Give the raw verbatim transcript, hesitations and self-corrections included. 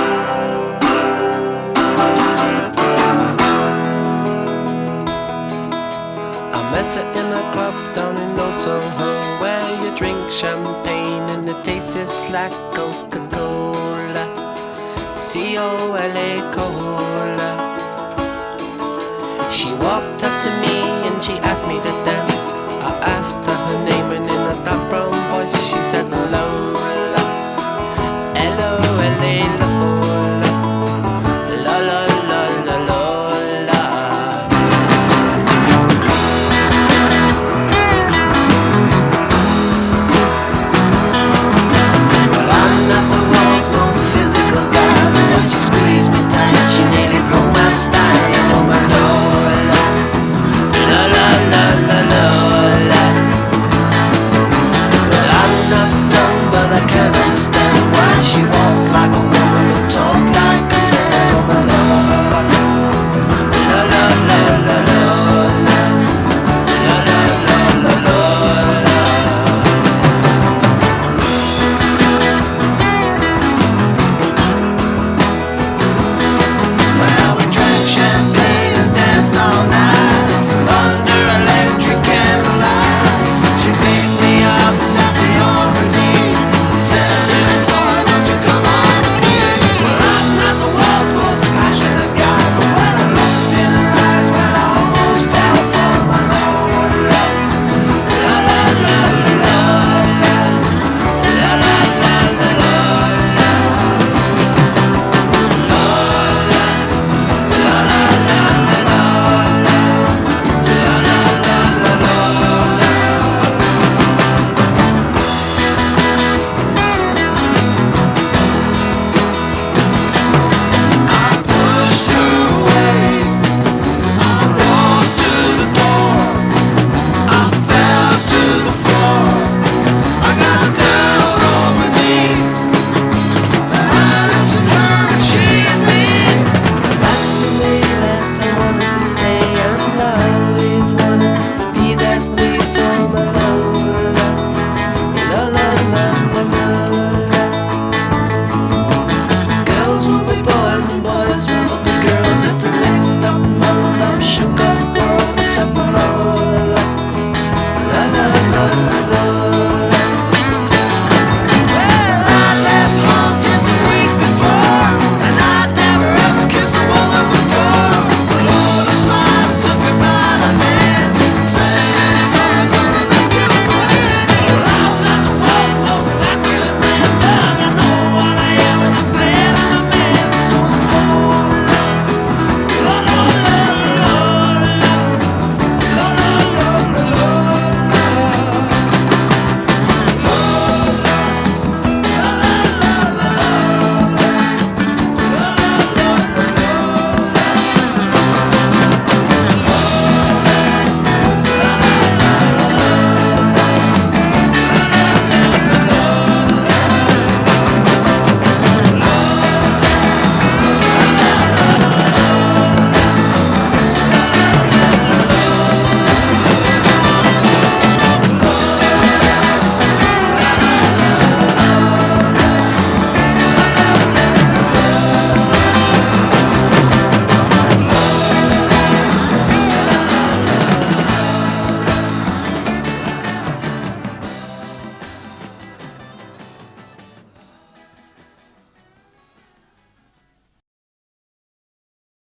I met her in a club down in Old Soho, where you drink champagne and it tastes like Coca-Cola, C O L A Cola. She walked up to me and she asked me to dance. I asked her her name and in a dark brown voice she said Lola, L O L A Lola, la la la la Lola. Well, I'm not the world's most physical guy, but when she squeezed me tight she nearly broke my spine. Oh my Lola, la la la la Lola. Well, I'm not dumb, but I can't understand why she walked like a woman but talked like a man. Oh my Lola, la la la la Lola, la la la la Lola. Well, we drank champagne and danced all night under electric candlelight. She picked me up and sat me on her knee, said, "Little boy, won't you come on with me?" Well, I'm not the world's most passionate guy, but when I looked in her eyes, well, I almost fell for my Lola. La la la la la la, la la la la la la, la la la la la la, la la la la la. I pushed her away, I walked to the door, I fell to the floor, I got down on my knees, I looked at her and she at me. That's the way that I wanted to stay, and I always wanted to be that way for my Lola. La la la la la la. Girls will be born